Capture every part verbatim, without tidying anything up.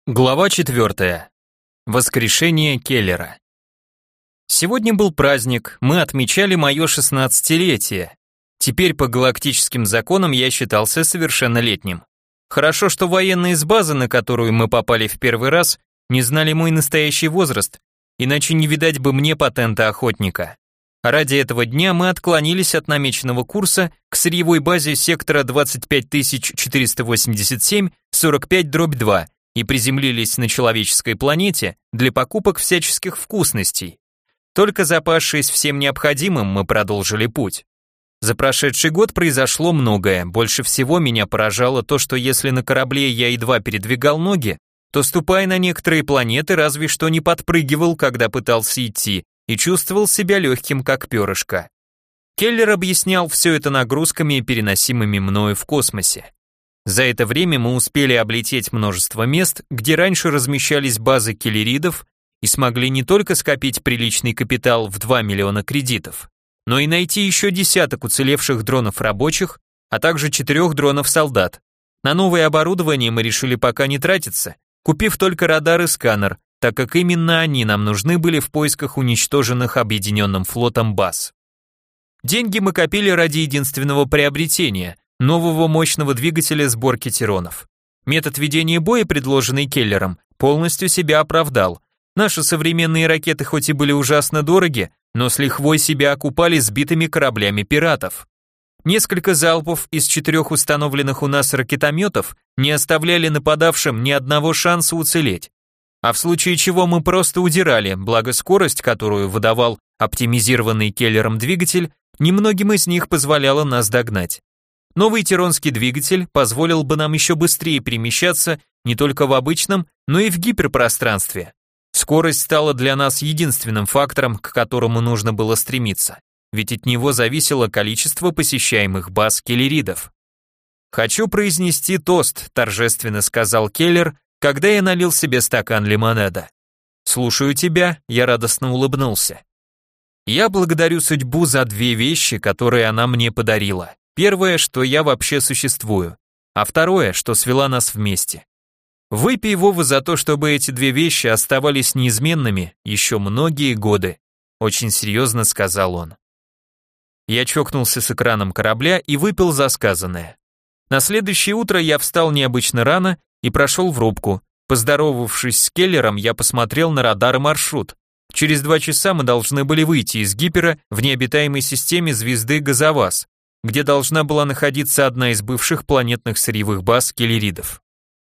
Глава четвертая. Воскрешение Келлера. Сегодня был праздник, мы отмечали мое шестнадцатилетие. Теперь по галактическим законам я считался совершеннолетним. Хорошо, что военные с базы, на которую мы попали в первый раз, не знали мой настоящий возраст, иначе не видать бы мне патента охотника. Ради этого дня мы отклонились от намеченного курса к сырьевой базе сектора двадцать пять тысяч четыреста восемьдесят семь сорок пять дробь два и приземлились на человеческой планете для покупок всяческих вкусностей. Только запасшись всем необходимым, мы продолжили путь. За прошедший год произошло многое, больше всего меня поражало то, что если на корабле я едва передвигал ноги, то, ступая на некоторые планеты, разве что не подпрыгивал, когда пытался идти, и чувствовал себя легким, как перышко. Келлер объяснял все это нагрузками, переносимыми мною в космосе. За это время мы успели облететь множество мест, где раньше размещались базы келлеридов, и смогли не только скопить приличный капитал в два миллиона кредитов, но и найти еще десяток уцелевших дронов рабочих, а также четырех дронов-солдат. На новое оборудование мы решили пока не тратиться, купив только радар и сканер, так как именно они нам нужны были в поисках уничтоженных объединенным флотом баз. Деньги мы копили ради единственного приобретения – нового мощного двигателя сборки тиронов. Метод ведения боя, предложенный Келлером, полностью себя оправдал. Наши современные ракеты хоть и были ужасно дороги, но с лихвой себя окупали сбитыми кораблями пиратов. Несколько залпов из четырех установленных у нас ракетометов не оставляли нападавшим ни одного шанса уцелеть. А в случае чего мы просто удирали, благо скорость, которую выдавал оптимизированный Келлером двигатель, немногим из них позволяла нас догнать. Новый тиронский двигатель позволил бы нам еще быстрее перемещаться не только в обычном, но и в гиперпространстве. Скорость стала для нас единственным фактором, к которому нужно было стремиться, ведь от него зависело количество посещаемых баз келлеридов. «Хочу произнести тост», – торжественно сказал Келлер, когда я налил себе стакан лимонада. «Слушаю тебя», – я радостно улыбнулся. «Я благодарю судьбу за две вещи, которые она мне подарила. Первое, что я вообще существую, а второе, что свела нас вместе. Выпей, Вова, за то, чтобы эти две вещи оставались неизменными еще многие годы», очень серьезно сказал он. Я чокнулся с экраном корабля и выпил за сказанное. На следующее утро я встал необычно рано и прошел в рубку. Поздоровавшись с Келлером, я посмотрел на радар и маршрут. Через два часа мы должны были выйти из гипера в необитаемой системе звезды Газовас, где должна была находиться одна из бывших планетных сырьевых баз келлеридов.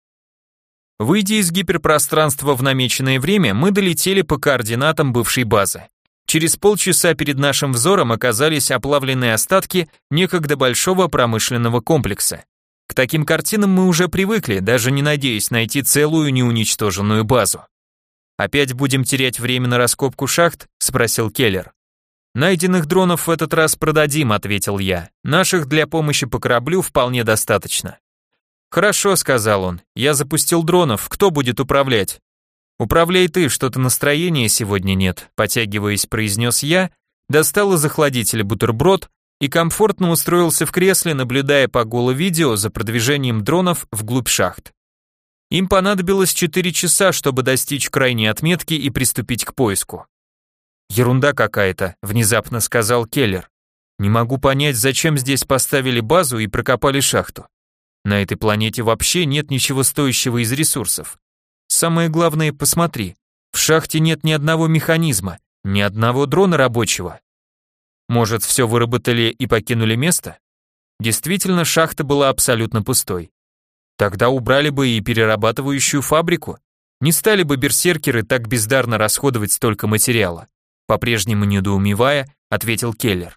Выйдя из гиперпространства в намеченное время, мы долетели по координатам бывшей базы. Через полчаса перед нашим взором оказались оплавленные остатки некогда большого промышленного комплекса. К таким картинам мы уже привыкли, даже не надеясь найти целую неуничтоженную базу. «Опять будем терять время на раскопку шахт?» – спросил Келлер. «Найденных дронов в этот раз продадим», — ответил я. «Наших для помощи по кораблю вполне достаточно». «Хорошо», — сказал он. «Я запустил дронов. Кто будет управлять?» «Управляй ты, что-то настроения сегодня нет», — потягиваясь, произнес я, достал из охладителя бутерброд и комфортно устроился в кресле, наблюдая по голо-видео за продвижением дронов вглубь шахт. Им понадобилось четыре часа, чтобы достичь крайней отметки и приступить к поиску. «Ерунда какая-то», — внезапно сказал Келлер. «Не могу понять, зачем здесь поставили базу и прокопали шахту. На этой планете вообще нет ничего стоящего из ресурсов. Самое главное, посмотри, в шахте нет ни одного механизма, ни одного дрона рабочего. Может, все выработали и покинули место? Действительно, шахта была абсолютно пустой. Тогда убрали бы и перерабатывающую фабрику. Не стали бы берсеркеры так бездарно расходовать столько материала». По-прежнему недоумевая, ответил Келлер.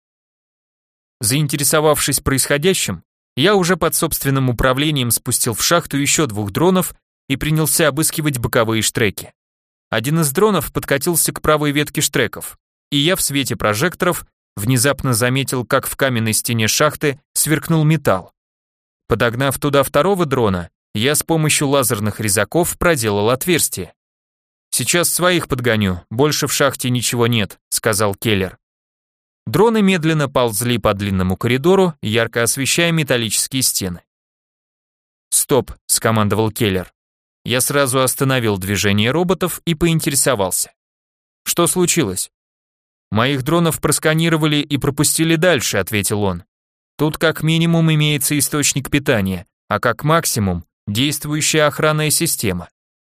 Заинтересовавшись происходящим, я уже под собственным управлением спустил в шахту еще двух дронов и принялся обыскивать боковые штреки. Один из дронов подкатился к правой ветке штреков, и я в свете прожекторов внезапно заметил, как в каменной стене шахты сверкнул металл. Подогнав туда второго дрона, я с помощью лазерных резаков проделал отверстие. «Сейчас своих подгоню, больше в шахте ничего нет», — сказал Келлер. Дроны медленно ползли по длинному коридору, ярко освещая металлические стены. «Стоп», — скомандовал Келлер. Я сразу остановил движение роботов и поинтересовался. Что случилось? Моих дронов просканировали и пропустили дальше, ответил он. Тут как минимум имеется источник питания, а как максимум действующая охранная система.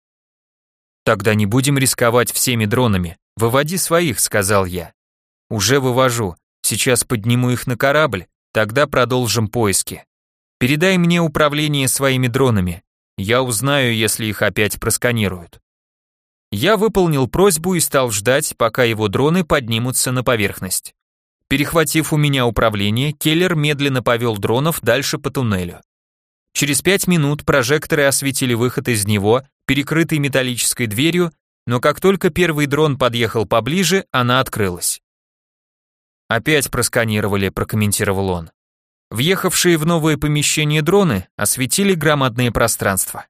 Тогда не будем рисковать всеми дронами. Выводи своих, сказал я. Уже вывожу. Сейчас подниму их на корабль, тогда продолжим поиски. Передай мне управление своими дронами. Я узнаю, если их опять просканируют. Я выполнил просьбу и стал ждать, пока его дроны поднимутся на поверхность. Перехватив у меня управление, Келлер медленно повел дронов дальше по туннелю. Через пять минут прожекторы осветили выход из него, перекрытый металлической дверью, но как только первый дрон подъехал поближе, она открылась. «Опять просканировали», — прокомментировал он. Въехавшие в новое помещение дроны осветили громадное пространство.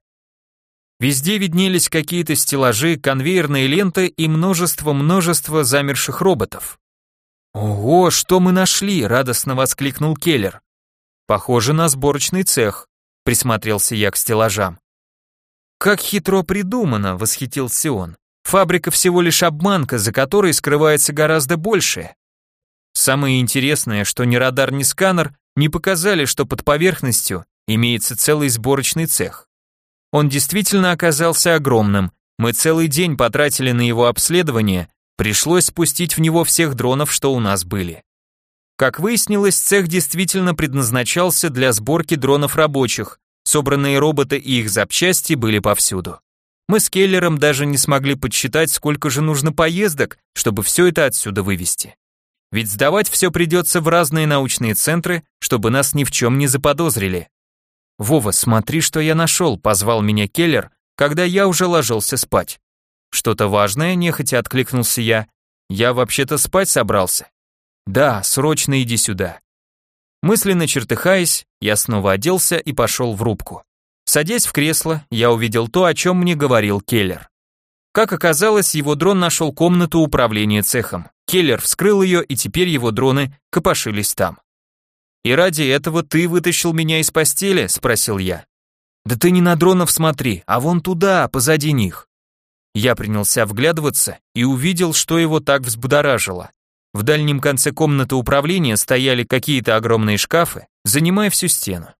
Везде виднелись какие-то стеллажи, конвейерные ленты и множество-множество замерших роботов. «Ого, что мы нашли!» — радостно воскликнул Келлер. «Похоже на сборочный цех», — присмотрелся я к стеллажам. «Как хитро придумано!» — восхитился он. «Фабрика всего лишь обманка, за которой скрывается гораздо большее. Самое интересное, что ни радар, ни сканер не показали, что под поверхностью имеется целый сборочный цех. Он действительно оказался огромным, мы целый день потратили на его обследование, пришлось спустить в него всех дронов, что у нас были. Как выяснилось, цех действительно предназначался для сборки дронов рабочих, собранные роботы и их запчасти были повсюду. Мы с Келлером даже не смогли подсчитать, сколько же нужно поездок, чтобы все это отсюда вывести. Ведь сдавать все придется в разные научные центры, чтобы нас ни в чем не заподозрили. «Вова, смотри, что я нашел», — позвал меня Келлер, когда я уже ложился спать. «Что-то важное?» — нехотя откликнулся я. «Я вообще-то спать собрался». «Да, срочно иди сюда». Мысленно чертыхаясь, я снова оделся и пошел в рубку. Садясь в кресло, я увидел то, о чем мне говорил Келлер. Как оказалось, его дрон нашел комнату управления цехом. Келлер вскрыл ее, и теперь его дроны копошились там. «И ради этого ты вытащил меня из постели?» — спросил я. «Да ты не на дронов смотри, а вон туда, позади них». Я принялся вглядываться и увидел, что его так взбудоражило. В дальнем конце комнаты управления стояли какие-то огромные шкафы, занимая всю стену.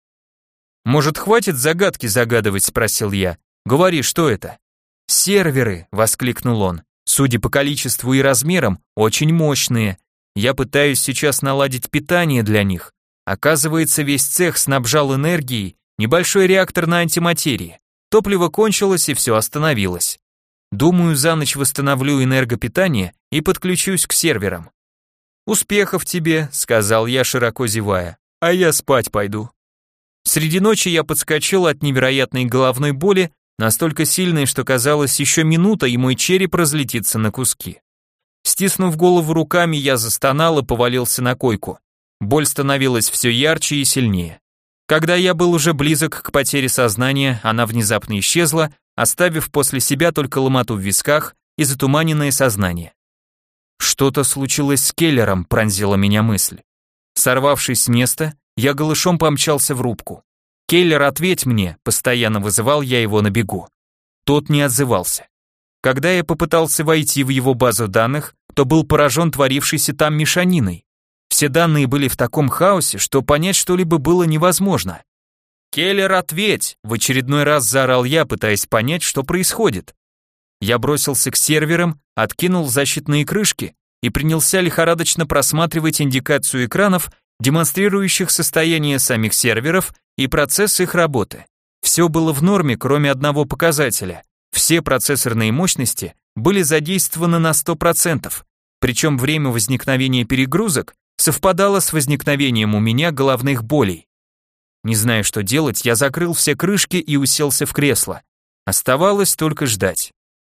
«Может, хватит загадки загадывать?» — спросил я. «Говори, что это?» «Серверы!» — воскликнул он. «Судя по количеству и размерам, очень мощные. Я пытаюсь сейчас наладить питание для них. Оказывается, весь цех снабжал энергией небольшой реактор на антиматерии. Топливо кончилось и все остановилось. Думаю, за ночь восстановлю энергопитание и подключусь к серверам». «Успехов тебе», — сказал я, широко зевая, — «а я спать пойду». Среди ночи я подскочил от невероятной головной боли, настолько сильной, что казалось, еще минута, и мой череп разлетится на куски. Стиснув голову руками, я застонал и повалился на койку. Боль становилась все ярче и сильнее. Когда я был уже близок к потере сознания, она внезапно исчезла, оставив после себя только ломоту в висках и затуманенное сознание. Что-то случилось с Келлером, пронзила меня мысль. Сорвавшись с места, я голышом помчался в рубку. «Келлер, ответь мне», постоянно вызывал я его на бегу. Тот не отзывался. Когда я попытался войти в его базу данных, то был поражен творившейся там мешаниной. Все данные были в таком хаосе, что понять что-либо было невозможно. «Келлер, ответь!» — в очередной раз заорал я, пытаясь понять, что происходит. Я бросился к серверам, откинул защитные крышки и принялся лихорадочно просматривать индикацию экранов, демонстрирующих состояние самих серверов и процесс их работы. Все было в норме, кроме одного показателя. Все процессорные мощности были задействованы на сто процентов, причем время возникновения перегрузок совпадало с возникновением у меня головных болей. Не зная, что делать, я закрыл все крышки и уселся в кресло. Оставалось только ждать.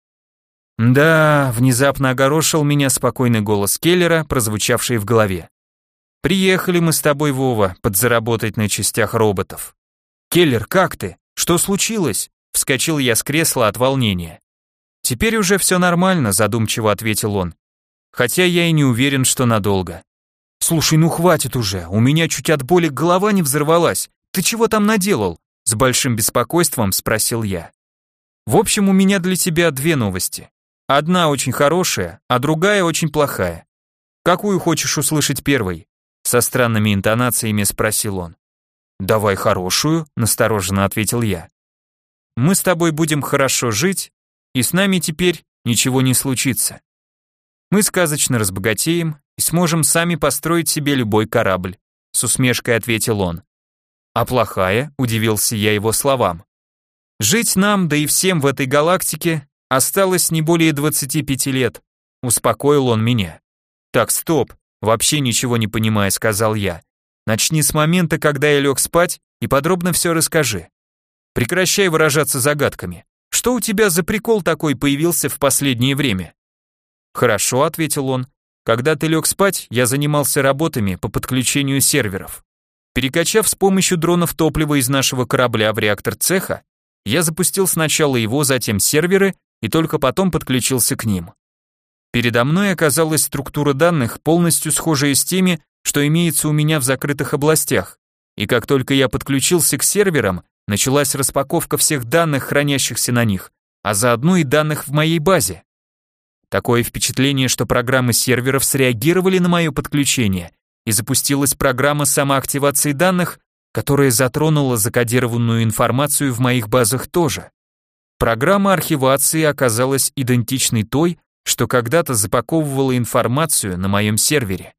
«Да», — внезапно огорошил меня спокойный голос Келлера, прозвучавший в голове. «Приехали мы с тобой, Вова, подзаработать на частях роботов». «Келлер, как ты? Что случилось?» Вскочил я с кресла от волнения. «Теперь уже все нормально», — задумчиво ответил он. «Хотя я и не уверен, что надолго». «Слушай, ну хватит уже, у меня чуть от боли голова не взорвалась. Ты чего там наделал?» С большим беспокойством спросил я. В общем, у меня для тебя две новости. Одна очень хорошая, а другая очень плохая. Какую хочешь услышать первой? Со странными интонациями спросил он. Давай хорошую, настороженно ответил я. Мы с тобой будем хорошо жить, и с нами теперь ничего не случится. Мы сказочно разбогатеем и сможем сами построить себе любой корабль, с усмешкой ответил он. А плохая, удивился я его словам. Жить нам, да и всем в этой галактике, осталось не более двадцати пяти лет, успокоил он меня. Так, стоп, вообще ничего не понимая, сказал я. Начни с момента, когда я лег спать, и подробно все расскажи. Прекращай выражаться загадками. Что у тебя за прикол такой появился в последнее время? Хорошо, ответил он. Когда ты лег спать, я занимался работами по подключению серверов. Перекачав с помощью дронов топливо из нашего корабля в реактор цеха, я запустил сначала его, затем серверы, и только потом подключился к ним. Передо мной оказалась структура данных, полностью схожая с теми, что имеется у меня в закрытых областях, и как только я подключился к серверам, началась распаковка всех данных, хранящихся на них, а заодно и данных в моей базе. Такое впечатление, что программы серверов среагировали на мое подключение, и запустилась программа самоактивации данных, которая затронула закодированную информацию в моих базах тоже. Программа архивации оказалась идентичной той, что когда-то запаковывала информацию на моем сервере.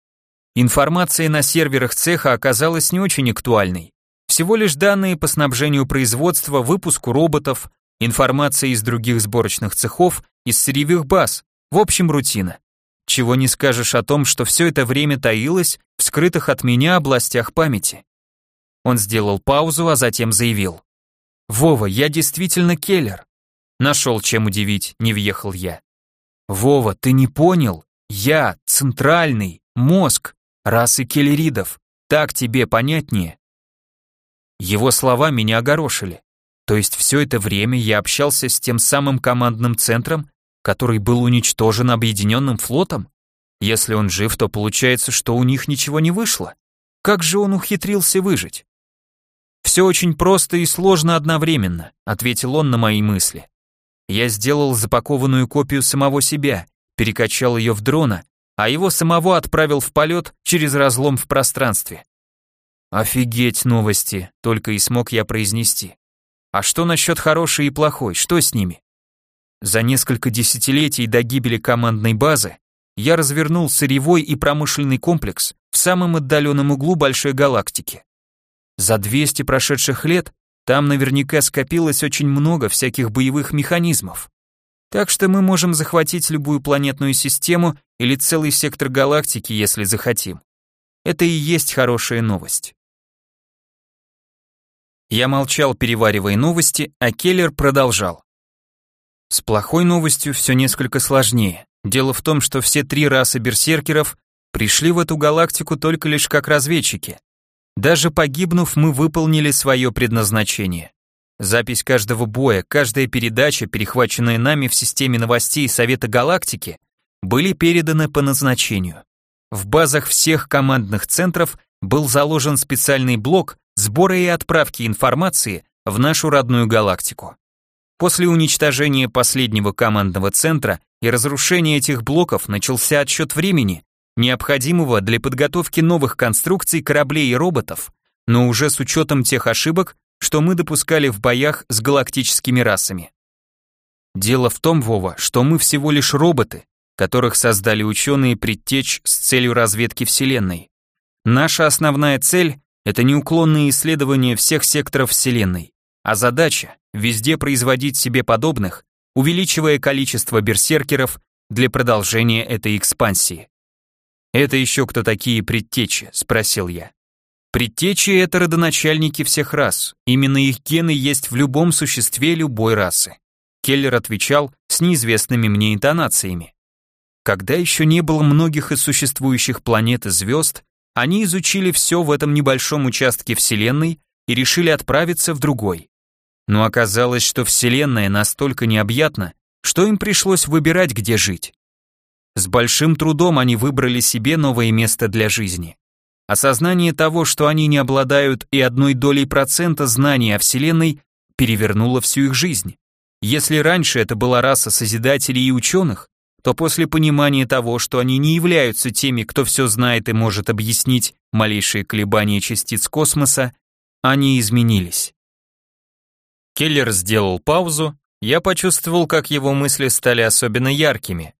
Информация на серверах цеха оказалась не очень актуальной. Всего лишь данные по снабжению производства, выпуску роботов, информация из других сборочных цехов, из сырьевых баз, в общем, рутина. Чего не скажешь о том, что все это время таилось в скрытых от меня областях памяти. Он сделал паузу, а затем заявил. «Вова, я действительно Келлер». Нашел чем удивить, не въехал я. «Вова, ты не понял? Я центральный мозг расы келлеридов. Так тебе понятнее?» Его слова меня огорошили. То есть все это время я общался с тем самым командным центром, который был уничтожен объединенным флотом? Если он жив, то получается, что у них ничего не вышло. Как же он ухитрился выжить? «Все очень просто и сложно одновременно», — ответил он на мои мысли. «Я сделал запакованную копию самого себя, перекачал ее в дрона, а его самого отправил в полет через разлом в пространстве». «Офигеть новости», — только и смог я произнести. «А что насчет хорошей и плохой, что с ними?» За несколько десятилетий до гибели командной базы я развернул сырьевой и промышленный комплекс в самом отдаленном углу большой галактики. За двести прошедших лет там наверняка скопилось очень много всяких боевых механизмов. Так что мы можем захватить любую планетную систему или целый сектор галактики, если захотим. Это и есть хорошая новость. Я молчал, переваривая новости, а Келлер продолжал. С плохой новостью все несколько сложнее. Дело в том, что все три расы берсеркеров пришли в эту галактику только лишь как разведчики. Даже погибнув, мы выполнили свое предназначение. Запись каждого боя, каждая передача, перехваченная нами в системе новостей Совета Галактики, были переданы по назначению. В базах всех командных центров был заложен специальный блок сбора и отправки информации в нашу родную галактику. После уничтожения последнего командного центра и разрушения этих блоков начался отсчет времени, необходимого для подготовки новых конструкций кораблей и роботов, но уже с учетом тех ошибок, что мы допускали в боях с галактическими расами. Дело в том, Вова, что мы всего лишь роботы, которых создали ученые предтеч с целью разведки Вселенной. Наша основная цель — это неуклонные исследования всех секторов Вселенной, а задача — везде производить себе подобных, увеличивая количество берсеркеров для продолжения этой экспансии. «Это еще кто такие предтечи?» — спросил я. Предтечи — это родоначальники всех рас, именно их гены есть в любом существе любой расы. Келлер отвечал с неизвестными мне интонациями. Когда еще не было многих из существующих планет и звезд, они изучили все в этом небольшом участке Вселенной и решили отправиться в другой. Но оказалось, что Вселенная настолько необъятна, что им пришлось выбирать, где жить. С большим трудом они выбрали себе новое место для жизни. Осознание того, что они не обладают и одной долей процента знаний о Вселенной, перевернуло всю их жизнь. Если раньше это была раса созидателей и ученых, то после понимания того, что они не являются теми, кто все знает и может объяснить малейшие колебания частиц космоса, они изменились. Келлер сделал паузу, я почувствовал, как его мысли стали особенно яркими.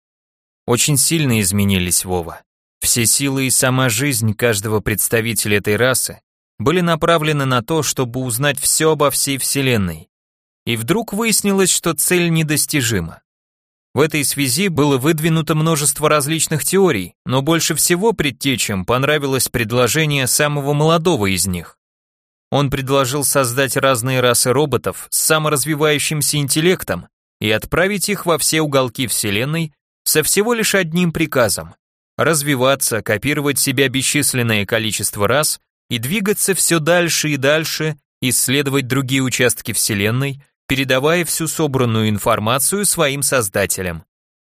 Очень сильно изменились, Вова. Все силы и сама жизнь каждого представителя этой расы были направлены на то, чтобы узнать все обо всей Вселенной. И вдруг выяснилось, что цель недостижима. В этой связи было выдвинуто множество различных теорий, но больше всего предтечам понравилось предложение самого молодого из них. Он предложил создать разные расы роботов с саморазвивающимся интеллектом и отправить их во все уголки Вселенной со всего лишь одним приказом – развиваться, копировать себя бесчисленное количество раз и двигаться все дальше и дальше, исследовать другие участки Вселенной, передавая всю собранную информацию своим создателям.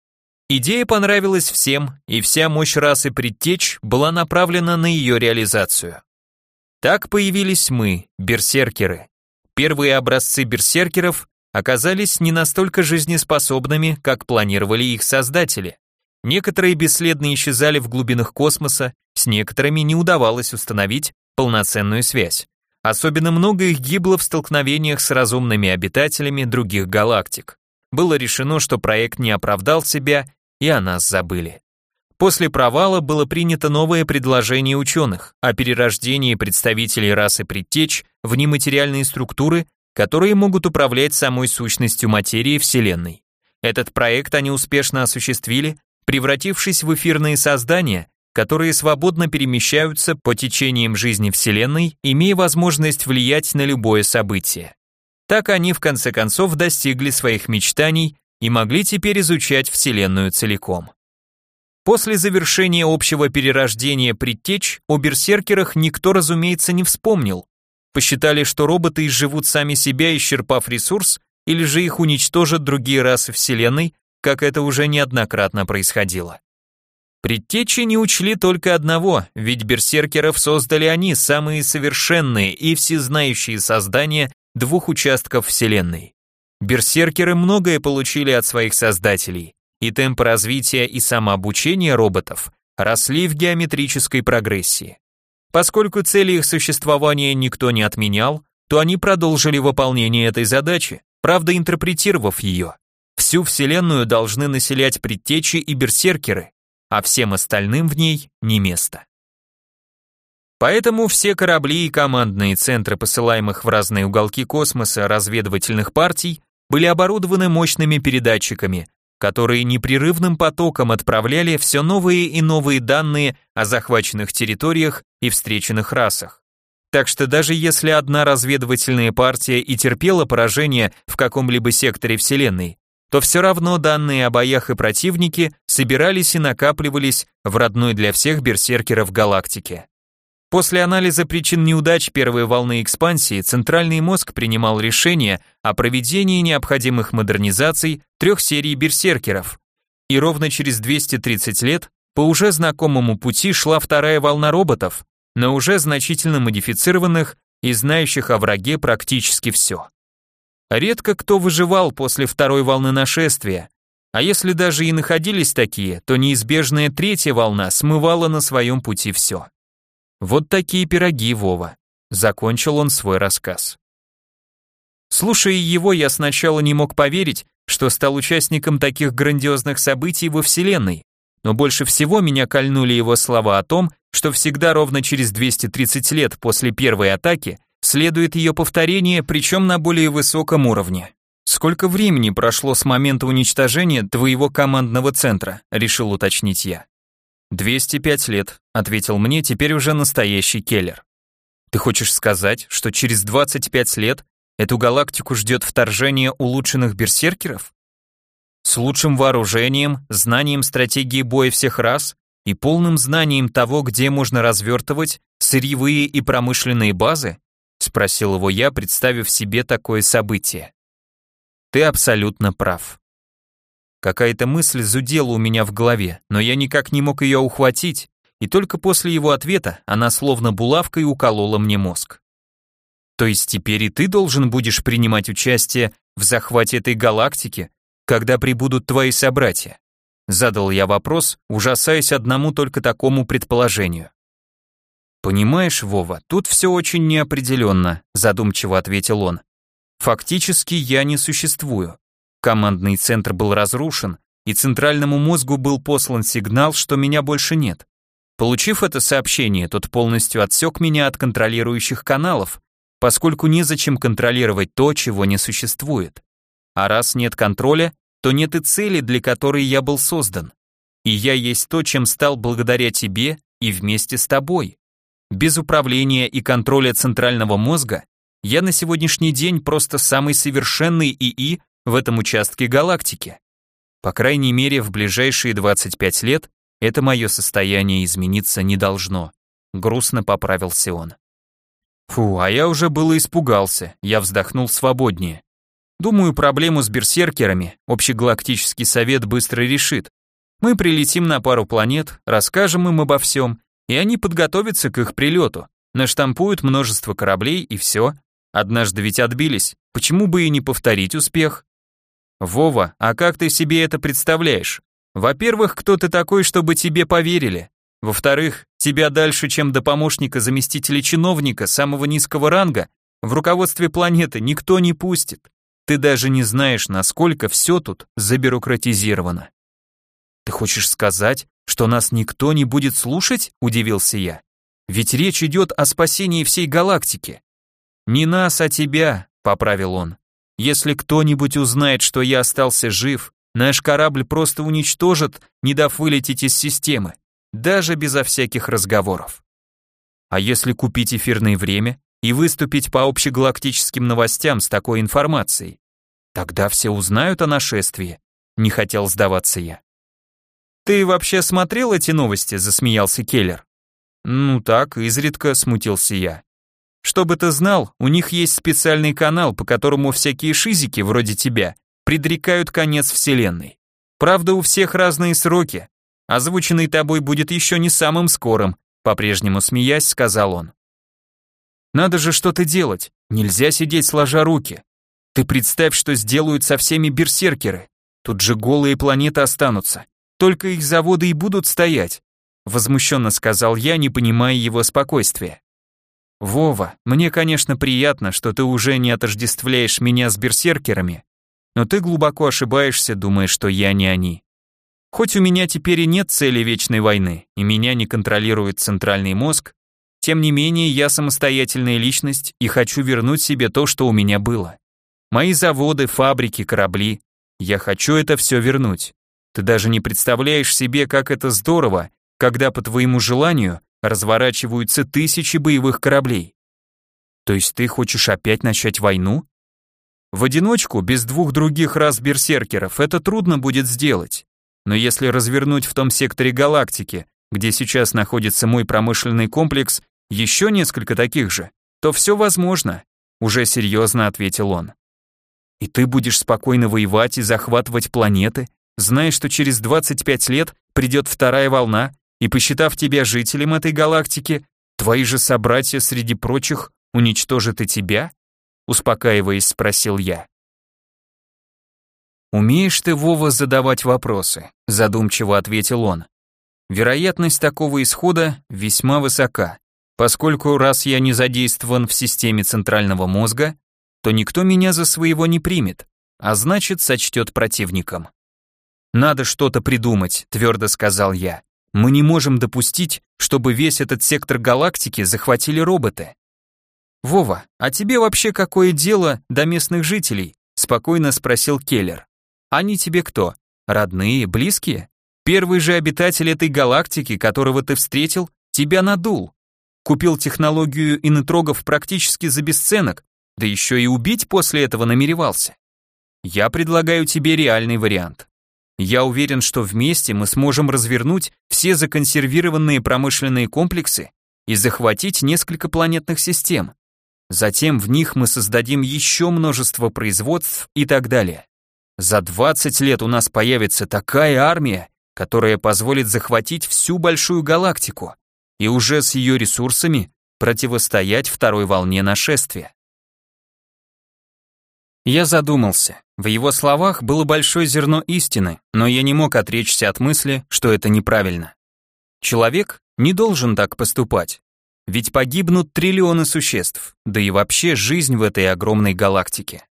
Идея понравилась всем, и вся мощь расы предтеч была направлена на ее реализацию. Так появились мы, берсеркеры. Первые образцы берсеркеров оказались не настолько жизнеспособными, как планировали их создатели. Некоторые бесследно исчезали в глубинах космоса, с некоторыми не удавалось установить полноценную связь. Особенно много их гибло в столкновениях с разумными обитателями других галактик. Было решено, что проект не оправдал себя, и о нас забыли. После провала было принято новое предложение ученых о перерождении представителей расы предтеч в нематериальные структуры, которые могут управлять самой сущностью материи Вселенной. Этот проект они успешно осуществили, превратившись в эфирные создания, которые свободно перемещаются по течениям жизни Вселенной, имея возможность влиять на любое событие. Так они в конце концов достигли своих мечтаний и могли теперь изучать Вселенную целиком. После завершения общего перерождения предтеч о берсеркерах никто, разумеется, не вспомнил. Посчитали, что роботы изживут сами себя, исчерпав ресурс, или же их уничтожат другие расы Вселенной, как это уже неоднократно происходило. Предтечи не учли только одного, ведь берсеркеров создали они, самые совершенные и всезнающие создания двух участков Вселенной. Берсеркеры многое получили от своих создателей, и темпы развития и самообучения роботов росли в геометрической прогрессии. Поскольку цели их существования никто не отменял, то они продолжили выполнение этой задачи, правда интерпретировав ее. Всю Вселенную должны населять предтечи и берсеркеры, а всем остальным в ней не место. Поэтому все корабли и командные центры, посылаемых в разные уголки космоса разведывательных партий, были оборудованы мощными передатчиками, которые непрерывным потоком отправляли все новые и новые данные о захваченных территориях и встреченных расах. Так что даже если одна разведывательная партия и терпела поражение в каком-либо секторе Вселенной, то все равно данные о боях и противнике собирались и накапливались в родной для всех берсеркеров галактике. После анализа причин неудач первой волны экспансии центральный мозг принимал решение о проведении необходимых модернизаций трех серий берсеркеров. И ровно через двести тридцать лет по уже знакомому пути шла вторая волна роботов, но уже значительно модифицированных и знающих о враге практически все. Редко кто выживал после второй волны нашествия, а если даже и находились такие, то неизбежная третья волна смывала на своем пути все. Вот такие пироги, Вова. Закончил он свой рассказ. Слушая его, я сначала не мог поверить, что стал участником таких грандиозных событий во Вселенной, но больше всего меня кольнули его слова о том, что всегда ровно через двести тридцать лет после первой атаки следует ее повторение, причем на более высоком уровне. Сколько времени прошло с момента уничтожения твоего командного центра, решил уточнить я. двести пять лет, ответил мне теперь уже настоящий Келлер. Ты хочешь сказать, что через двадцать пять лет эту галактику ждет вторжение улучшенных берсеркеров? С лучшим вооружением, знанием стратегии боя всех рас и полным знанием того, где можно развертывать сырьевые и промышленные базы? Спросил его я, представив себе такое событие. Ты абсолютно прав. Какая-то мысль зудела у меня в голове, но я никак не мог ее ухватить, и только после его ответа она словно булавкой уколола мне мозг. То есть теперь и ты должен будешь принимать участие в захвате этой галактики, когда прибудут твои собратья? Задал я вопрос, ужасаясь одному только такому предположению. Понимаешь, Вова, тут все очень неопределенно, задумчиво ответил он. Фактически я не существую. Командный центр был разрушен, и центральному мозгу был послан сигнал, что меня больше нет. Получив это сообщение, тот полностью отсек меня от контролирующих каналов, поскольку незачем контролировать то, чего не существует. А раз нет контроля, то нет и цели, для которой я был создан. И я есть то, чем стал благодаря тебе и вместе с тобой. Без управления и контроля центрального мозга я на сегодняшний день просто самый совершенный ИИ в этом участке галактики. По крайней мере, в ближайшие двадцать пять лет это мое состояние измениться не должно. Грустно поправился он. Фу, а я уже было испугался, я вздохнул свободнее. Думаю, проблему с берсеркерами общегалактический совет быстро решит. Мы прилетим на пару планет, расскажем им обо всем, и они подготовятся к их прилету, наштампуют множество кораблей и все. Однажды ведь отбились, почему бы и не повторить успех? Вова, а как ты себе это представляешь? Во-первых, кто ты такой, чтобы тебе поверили? Во-вторых, тебя дальше, чем до помощника заместителя чиновника самого низкого ранга, в руководстве планеты никто не пустит. Ты даже не знаешь, насколько все тут забюрократизировано. Ты хочешь сказать, что нас никто не будет слушать? Удивился я. Ведь речь идет о спасении всей галактики. Не нас, а тебя, поправил он. Если кто-нибудь узнает, что я остался жив, наш корабль просто уничтожат, не дав вылететь из системы, даже безо всяких разговоров. А если купить эфирное время и выступить по общегалактическим новостям с такой информацией? Тогда все узнают о нашествии, не хотел сдаваться я. Ты вообще смотрел эти новости, засмеялся Келлер. Ну так, изредка, смутился я. Чтобы ты знал, у них есть специальный канал, по которому всякие шизики вроде тебя предрекают конец вселенной. Правда, у всех разные сроки. Озвученный тобой будет еще не самым скорым, по-прежнему смеясь, сказал он. Надо же что-то делать, нельзя сидеть сложа руки. Ты представь, что сделают со всеми берсеркеры. Тут же голые планеты останутся. Только их заводы и будут стоять. Возмущенно сказал я, не понимая его спокойствия. Вова, мне, конечно, приятно, что ты уже не отождествляешь меня с берсеркерами, но ты глубоко ошибаешься, думая, что я не они. Хоть у меня теперь и нет цели вечной войны, и меня не контролирует центральный мозг, тем не менее я самостоятельная личность и хочу вернуть себе то, что у меня было. Мои заводы, фабрики, корабли. Я хочу это все вернуть. Ты даже не представляешь себе, как это здорово, когда по твоему желанию разворачиваются тысячи боевых кораблей. То есть ты хочешь опять начать войну? В одиночку, без двух других рас берсеркеров, это трудно будет сделать. Но если развернуть в том секторе галактики, где сейчас находится мой промышленный комплекс, еще несколько таких же, то все возможно, уже серьезно ответил он. И ты будешь спокойно воевать и захватывать планеты, зная, что через двадцать пять лет придет вторая волна, и, посчитав тебя жителем этой галактики, твои же собратья среди прочих уничтожат и тебя? Успокаиваясь, спросил я. Умеешь ты, Вова, задавать вопросы, задумчиво ответил он. Вероятность такого исхода весьма высока, поскольку раз я не задействован в системе центрального мозга, то никто меня за своего не примет, а значит, сочтет противником. Надо что-то придумать, твердо сказал я. Мы не можем допустить, чтобы весь этот сектор галактики захватили роботы. Вова, а тебе вообще какое дело до местных жителей? Спокойно спросил Келлер. Они тебе кто? Родные, близкие? Первый же обитатель этой галактики, которого ты встретил, тебя надул. Купил технологию инетрогов практически за бесценок, да еще и убить после этого намеревался. Я предлагаю тебе реальный вариант. Я уверен, что вместе мы сможем развернуть все законсервированные промышленные комплексы и захватить несколько планетных систем. Затем в них мы создадим еще множество производств и так далее. За двадцать лет у нас появится такая армия, которая позволит захватить всю большую галактику и уже с ее ресурсами противостоять второй волне нашествия. Я задумался. В его словах было большое зерно истины, но я не мог отречься от мысли, что это неправильно. Человек не должен так поступать. Ведь погибнут триллионы существ, да и вообще жизнь в этой огромной галактике.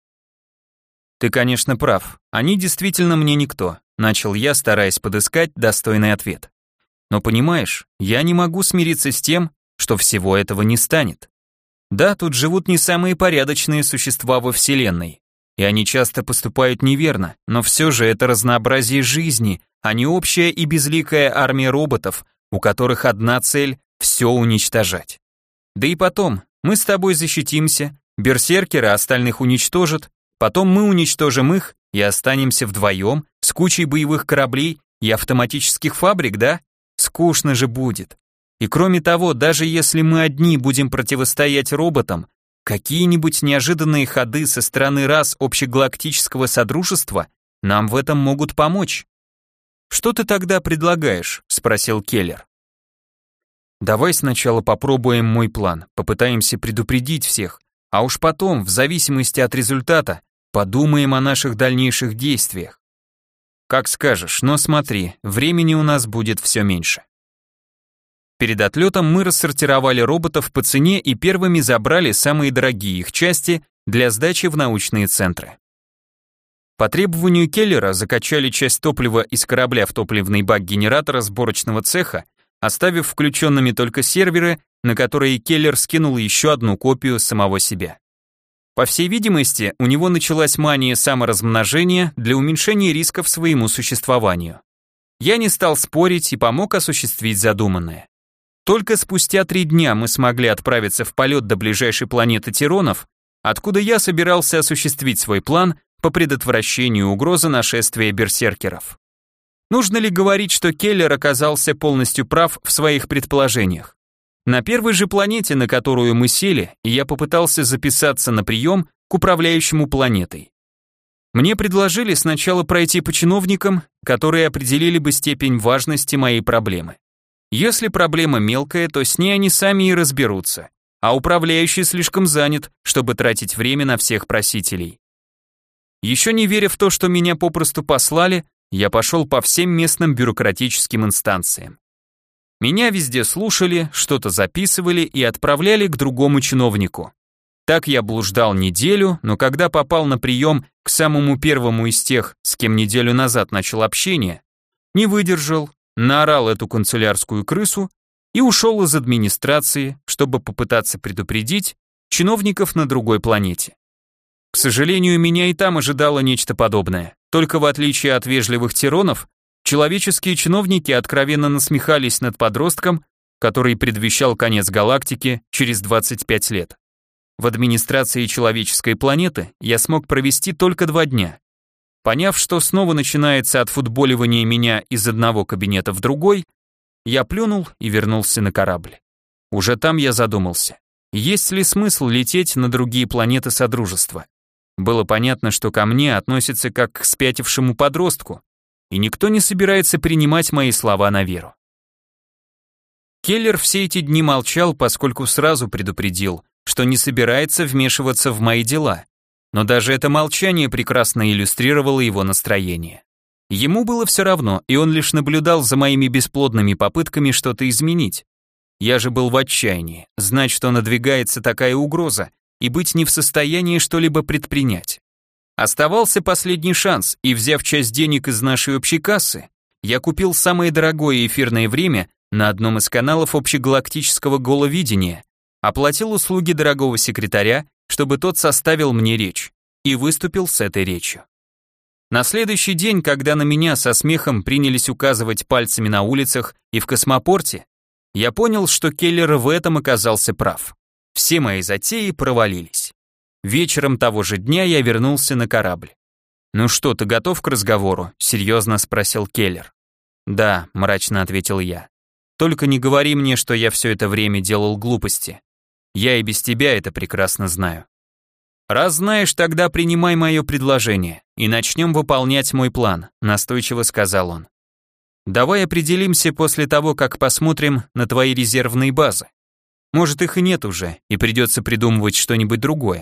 Ты, конечно, прав. Они действительно мне никто, начал я, стараясь подыскать достойный ответ. Но понимаешь, я не могу смириться с тем, что всего этого не станет. Да, тут живут не самые порядочные существа во Вселенной, и они часто поступают неверно, но все же это разнообразие жизни, а не общая и безликая армия роботов, у которых одна цель — все уничтожать. Да и потом, мы с тобой защитимся, берсеркеры остальных уничтожат, потом мы уничтожим их и останемся вдвоем с кучей боевых кораблей и автоматических фабрик, да? Скучно же будет. И кроме того, даже если мы одни будем противостоять роботам, какие-нибудь неожиданные ходы со стороны рас общегалактического содружества нам в этом могут помочь. «Что ты тогда предлагаешь?» — спросил Келлер. «Давай сначала попробуем мой план, попытаемся предупредить всех, а уж потом, в зависимости от результата, подумаем о наших дальнейших действиях. Как скажешь, но смотри, времени у нас будет все меньше». Перед отлетом мы рассортировали роботов по цене и первыми забрали самые дорогие их части для сдачи в научные центры. По требованию Келлера закачали часть топлива из корабля в топливный бак генератора сборочного цеха, оставив включенными только серверы, на которые Келлер скинул еще одну копию самого себя. По всей видимости, у него началась мания саморазмножения для уменьшения рисков своему существованию. Я не стал спорить и помог осуществить задуманное. Только спустя три дня мы смогли отправиться в полет до ближайшей планеты Тиронов, откуда я собирался осуществить свой план по предотвращению угрозы нашествия берсеркеров. Нужно ли говорить, что Келлер оказался полностью прав в своих предположениях? На первой же планете, на которую мы сели, я попытался записаться на прием к управляющему планетой. Мне предложили сначала пройти по чиновникам, которые определили бы степень важности моей проблемы. Если проблема мелкая, то с ней они сами и разберутся, а управляющий слишком занят, чтобы тратить время на всех просителей. Еще не веря в то, что меня попросту послали, я пошел по всем местным бюрократическим инстанциям. Меня везде слушали, что-то записывали и отправляли к другому чиновнику. Так я блуждал неделю, но когда попал на прием к самому первому из тех, с кем неделю назад начал общение, не выдержал, наорал эту канцелярскую крысу и ушел из администрации, чтобы попытаться предупредить чиновников на другой планете. К сожалению, меня и там ожидало нечто подобное. Только в отличие от вежливых тиронов, человеческие чиновники откровенно насмехались над подростком, который предвещал конец галактики через двадцать пять лет. В администрации человеческой планеты я смог провести только два дня. Поняв, что снова начинается отфутболивание меня из одного кабинета в другой, я плюнул и вернулся на корабль. Уже там я задумался, есть ли смысл лететь на другие планеты Содружества. Было понятно, что ко мне относятся как к спятившему подростку, и никто не собирается принимать мои слова на веру. Келлер все эти дни молчал, поскольку сразу предупредил, что не собирается вмешиваться в мои дела. Но даже это молчание прекрасно иллюстрировало его настроение. Ему было все равно, и он лишь наблюдал за моими бесплодными попытками что-то изменить. Я же был в отчаянии, знать, что надвигается такая угроза, и быть не в состоянии что-либо предпринять. Оставался последний шанс, и взяв часть денег из нашей общей кассы, я купил самое дорогое эфирное время на одном из каналов общегалактического головидения, оплатил услуги дорогого секретаря, чтобы тот составил мне речь, и выступил с этой речью. На следующий день, когда на меня со смехом принялись указывать пальцами на улицах и в космопорте, я понял, что Келлер в этом оказался прав. Все мои затеи провалились. Вечером того же дня я вернулся на корабль. «Ну что, ты готов к разговору?» — серьезно спросил Келлер. «Да», — мрачно ответил я. «Только не говори мне, что я все это время делал глупости. Я и без тебя это прекрасно знаю. Раз знаешь, тогда принимай мое предложение и начнем выполнять мой план», — настойчиво сказал он. «Давай определимся после того, как посмотрим на твои резервные базы. Может, их и нет уже, и придется придумывать что-нибудь другое.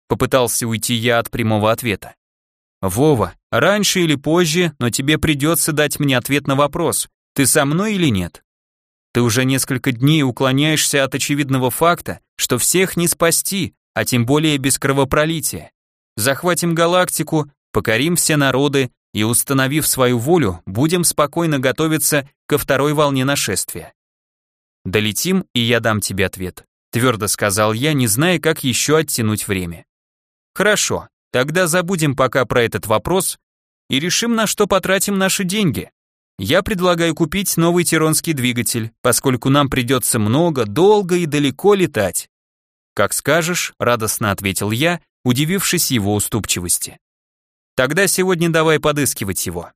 Попытался уйти я от прямого ответа. Вова, раньше или позже, но тебе придется дать мне ответ на вопрос, ты со мной или нет? Ты уже несколько дней уклоняешься от очевидного факта, что всех не спасти, а тем более без кровопролития. Захватим галактику, покорим все народы и, установив свою волю, будем спокойно готовиться ко второй волне нашествия. Долетим, и я дам тебе ответ, твердо сказал я, не зная, как еще оттянуть время. Хорошо, тогда забудем пока про этот вопрос и решим, на что потратим наши деньги. Я предлагаю купить новый тиронский двигатель, поскольку нам придется много, долго и далеко летать. Как скажешь, радостно ответил я, удивившись его уступчивости. Тогда сегодня давай подыскивать его.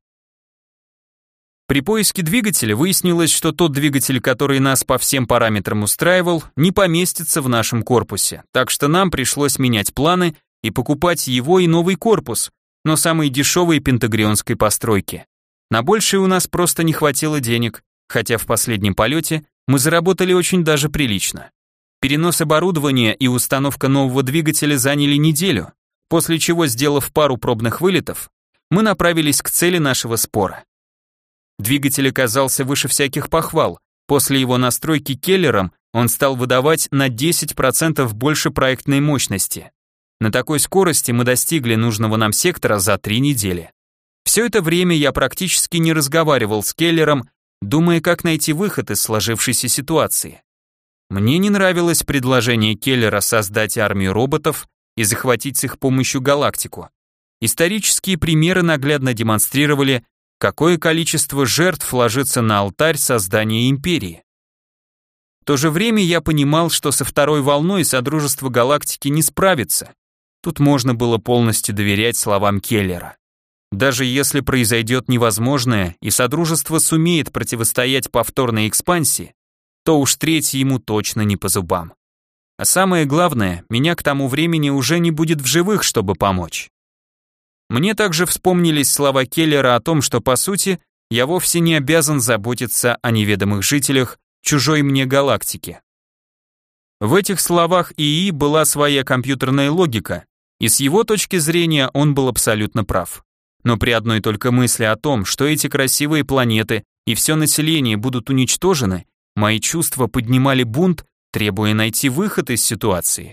При поиске двигателя выяснилось, что тот двигатель, который нас по всем параметрам устраивал, не поместится в нашем корпусе, так что нам пришлось менять планы и покупать его и новый корпус, но самой дешевой пентагрионской постройки. На большее у нас просто не хватило денег, хотя в последнем полете мы заработали очень даже прилично. Перенос оборудования и установка нового двигателя заняли неделю, после чего, сделав пару пробных вылетов, мы направились к цели нашего спора. Двигатель оказался выше всяких похвал. После его настройки Келлером он стал выдавать на десять процентов больше проектной мощности. На такой скорости мы достигли нужного нам сектора за три недели. Все это время я практически не разговаривал с Келлером, думая, как найти выход из сложившейся ситуации. Мне не нравилось предложение Келлера создать армию роботов и захватить с их помощью галактику. Исторические примеры наглядно демонстрировали, какое количество жертв ложится на алтарь создания империи. В то же время я понимал, что со второй волной Содружество Галактики не справится. Тут можно было полностью доверять словам Келлера. Даже если произойдет невозможное, и Содружество сумеет противостоять повторной экспансии, то уж третий ему точно не по зубам. А самое главное, меня к тому времени уже не будет в живых, чтобы помочь. Мне также вспомнились слова Келлера о том, что, по сути, я вовсе не обязан заботиться о неведомых жителях чужой мне галактики. В этих словах ИИ была своя компьютерная логика, и с его точки зрения он был абсолютно прав. Но при одной только мысли о том, что эти красивые планеты и все население будут уничтожены, мои чувства поднимали бунт, требуя найти выход из ситуации.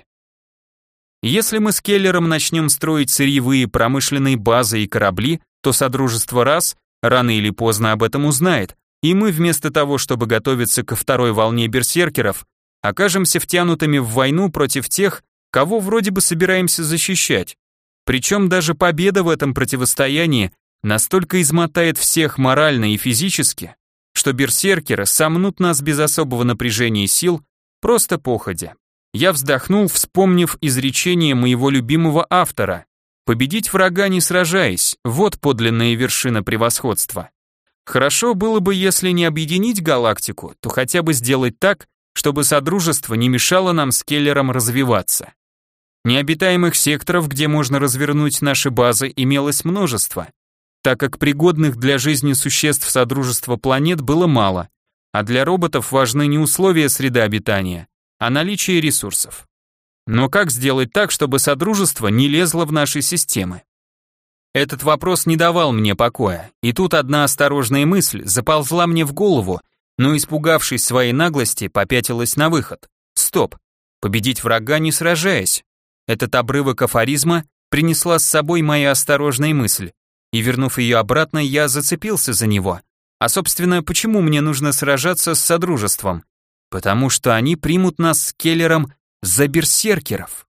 Если мы с Келлером начнем строить сырьевые промышленные базы и корабли, то Содружество рас рано или поздно об этом узнает, и мы вместо того, чтобы готовиться ко второй волне берсеркеров, окажемся втянутыми в войну против тех, кого вроде бы собираемся защищать. Причем даже победа в этом противостоянии настолько измотает всех морально и физически, что берсеркеры сомнут нас без особого напряжения сил, просто походя. Я вздохнул, вспомнив изречение моего любимого автора: «Победить врага не сражаясь, вот подлинная вершина превосходства». Хорошо было бы, если не объединить галактику, то хотя бы сделать так, чтобы Содружество не мешало нам с Келлером развиваться. Необитаемых секторов, где можно развернуть наши базы, имелось множество, так как пригодных для жизни существ Содружества планет было мало, а для роботов важны не условия среды обитания, а наличие ресурсов. Но как сделать так, чтобы Содружество не лезло в наши системы? Этот вопрос не давал мне покоя, и тут одна осторожная мысль заползла мне в голову, но, испугавшись своей наглости, попятилась на выход. Стоп, победить врага не сражаясь. Этот обрывок афоризма принесла с собой моя осторожная мысль, и, вернув ее обратно, я зацепился за него. А, собственно, почему мне нужно сражаться с Содружеством? Потому что они примут нас с Келлером за берсеркеров.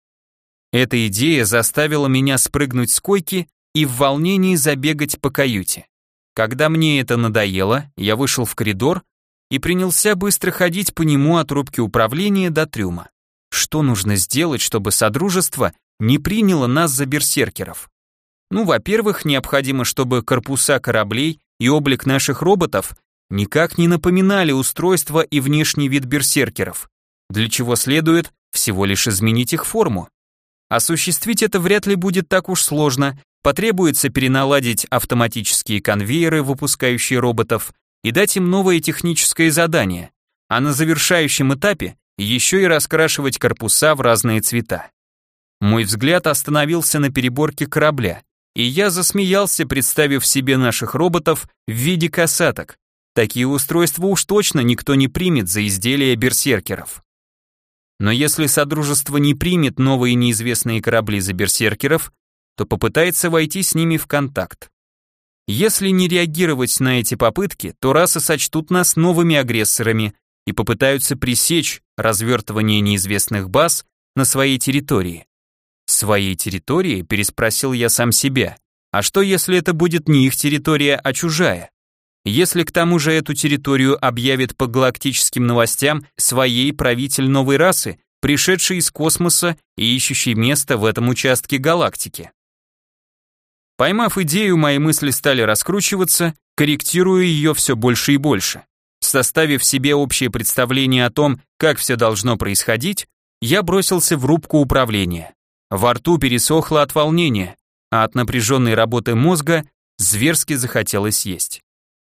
Эта идея заставила меня спрыгнуть с койки и в волнении забегать по каюте. Когда мне это надоело, я вышел в коридор и принялся быстро ходить по нему от рубки управления до трюма. Что нужно сделать, чтобы Содружество не приняло нас за берсеркеров? Ну, во-первых, необходимо, чтобы корпуса кораблей и облик наших роботов никак не напоминали устройство и внешний вид берсеркеров, для чего следует всего лишь изменить их форму. Осуществить это вряд ли будет так уж сложно, потребуется переналадить автоматические конвейеры, выпускающие роботов, и дать им новое техническое задание, а на завершающем этапе еще и раскрашивать корпуса в разные цвета. Мой взгляд остановился на переборке корабля, и я засмеялся, представив себе наших роботов в виде касаток. Такие устройства уж точно никто не примет за изделия берсеркеров. Но если Содружество не примет новые неизвестные корабли за берсеркеров, то попытается войти с ними в контакт. Если не реагировать на эти попытки, то расы сочтут нас новыми агрессорами и попытаются пресечь развертывание неизвестных баз на своей территории. «Своей территории?» – переспросил я сам себя. А что, если это будет не их территория, а чужая? Если к тому же эту территорию объявит по галактическим новостям своей правитель новой расы, пришедший из космоса и ищущий место в этом участке галактики? Поймав идею, мои мысли стали раскручиваться, корректируя ее все больше и больше. Составив себе общее представление о том, как все должно происходить, я бросился в рубку управления. Во рту пересохло от волнения, а от напряженной работы мозга зверски захотелось есть.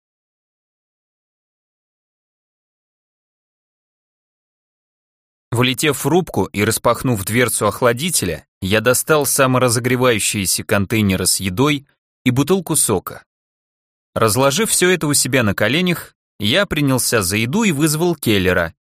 Влетев в рубку и распахнув дверцу охладителя, я достал саморазогревающиеся контейнеры с едой и бутылку сока. Разложив все это у себя на коленях, я принялся за еду и вызвал Келлера.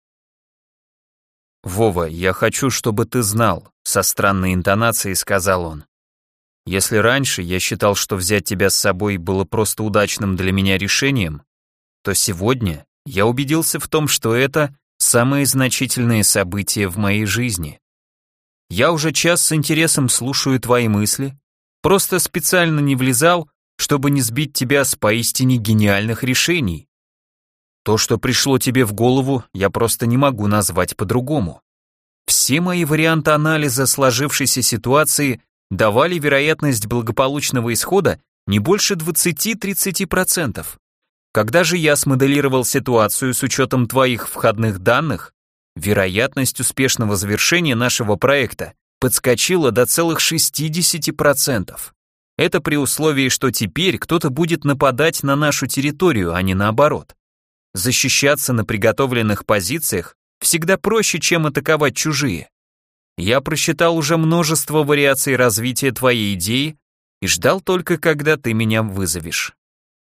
«Вова, я хочу, чтобы ты знал», — со странной интонацией сказал он. «Если раньше я считал, что взять тебя с собой было просто удачным для меня решением, то сегодня я убедился в том, что это самые значительные события в моей жизни. Я уже час с интересом слушаю твои мысли, просто специально не влезал, чтобы не сбить тебя с поистине гениальных решений. То, что пришло тебе в голову, я просто не могу назвать по-другому. Все мои варианты анализа сложившейся ситуации давали вероятность благополучного исхода не больше двадцати-тридцати процентов. Когда же я смоделировал ситуацию с учетом твоих входных данных, вероятность успешного завершения нашего проекта подскочила до целых шестидесяти процентов. Это при условии, что теперь кто-то будет нападать на нашу территорию, а не наоборот. Защищаться на приготовленных позициях всегда проще, чем атаковать чужие. Я просчитал уже множество вариаций развития твоей идеи и ждал только, когда ты меня вызовешь.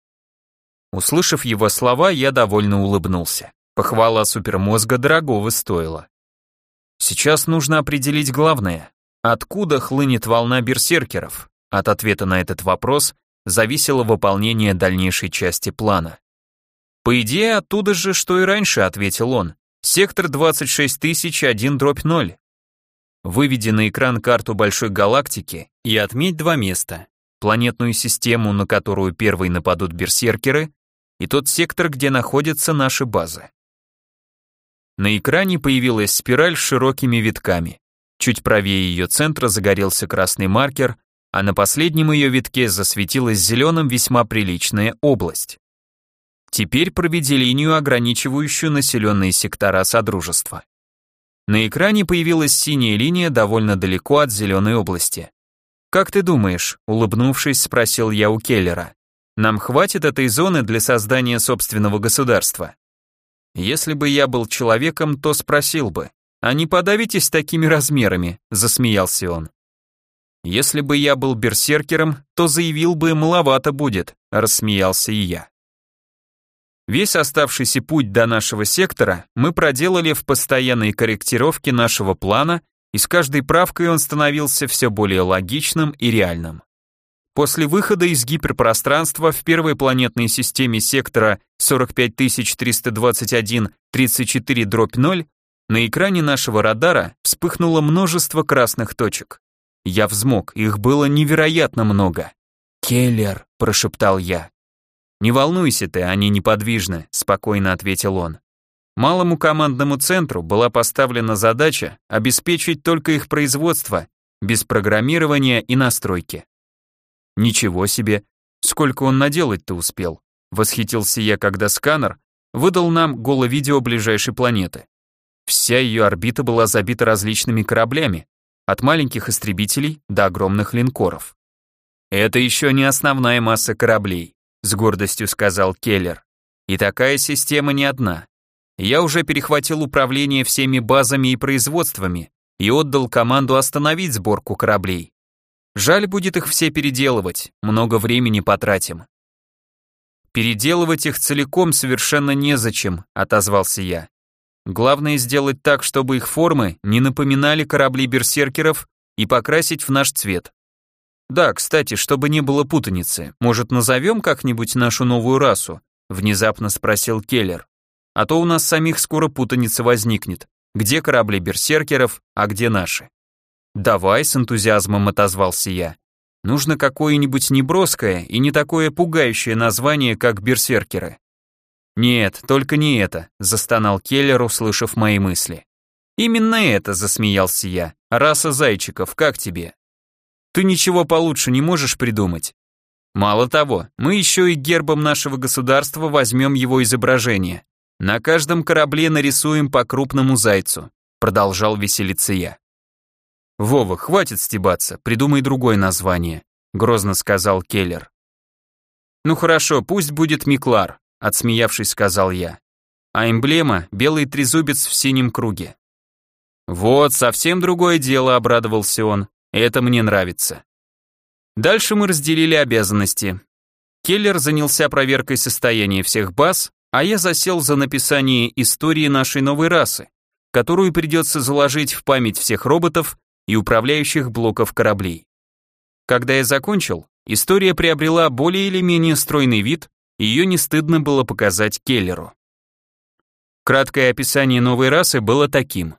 Услышав его слова, я довольно улыбнулся. Похвала супермозга дорогого стоила. Сейчас нужно определить главное. Откуда хлынет волна берсеркеров? От ответа на этот вопрос зависело выполнение дальнейшей части плана. По идее, оттуда же, что и раньше, ответил он. Сектор двадцать шесть тысяч один дробь ноль. Выведи на экран карту большой галактики и отметь два места. Планетную систему, на которую первой нападут берсеркеры, и тот сектор, где находятся наши базы. На экране появилась спираль с широкими витками. Чуть правее ее центра загорелся красный маркер, а на последнем ее витке засветилась зеленым весьма приличная область. Теперь проведи линию, ограничивающую населенные сектора Содружества. На экране появилась синяя линия довольно далеко от зеленой области. «Как ты думаешь?» — улыбнувшись, спросил я у Келлера. «Нам хватит этой зоны для создания собственного государства?» «Если бы я был человеком, то спросил бы, а не подавитесь такими размерами?» — засмеялся он. «Если бы я был берсеркером, то заявил бы, маловато будет», — рассмеялся и я. Весь оставшийся путь до нашего сектора мы проделали в постоянной корректировке нашего плана, и с каждой правкой он становился все более логичным и реальным. После выхода из гиперпространства в первой планетной системе сектора сорок пять тысяч триста двадцать один тридцать четыре дробь ноль на экране нашего радара вспыхнуло множество красных точек. Я взмок, их было невероятно много. «Келлер», — прошептал я. «Не волнуйся ты, они неподвижны», — спокойно ответил он. Малому командному центру была поставлена задача обеспечить только их производство, без программирования и настройки. «Ничего себе, сколько он наделать-то успел», — восхитился я, когда сканер выдал нам голо-видео ближайшей планеты. Вся ее орбита была забита различными кораблями, от маленьких истребителей до огромных линкоров. «Это еще не основная масса кораблей», — с гордостью сказал Келлер. «И такая система не одна. Я уже перехватил управление всеми базами и производствами, и отдал команду остановить сборку кораблей. Жаль будет их все переделывать, много времени потратим. Переделывать их целиком совершенно незачем, отозвался я. Главное сделать так, чтобы их формы не напоминали корабли берсеркеров и покрасить в наш цвет. Да, кстати, чтобы не было путаницы, может, назовем как-нибудь нашу новую расу? Внезапно спросил Келлер. А то у нас самих скоро путаница возникнет. Где корабли берсеркеров, а где наши? Давай, с энтузиазмом отозвался я. Нужно какое-нибудь неброское и не такое пугающее название, как берсеркеры. Нет, только не это, застонал Келлер, услышав мои мысли. Именно это, засмеялся я. Раса зайчиков, как тебе? Ты ничего получше не можешь придумать? Мало того, мы еще и гербом нашего государства возьмем его изображение. На каждом корабле нарисуем по крупному зайцу, продолжал веселиться я. Вова, хватит стебаться, придумай другое название, грозно сказал Келлер. Ну хорошо, пусть будет Миклар, отсмеявшись, сказал я. А эмблема — белый трезубец в синем круге. Вот, совсем другое дело, обрадовался он. Это мне нравится. Дальше мы разделили обязанности. Келлер занялся проверкой состояния всех баз, а я засел за написание истории нашей новой расы, которую придется заложить в память всех роботов и управляющих блоков кораблей. Когда я закончил, история приобрела более или менее стройный вид, и ее не стыдно было показать Келлеру. Краткое описание новой расы было таким.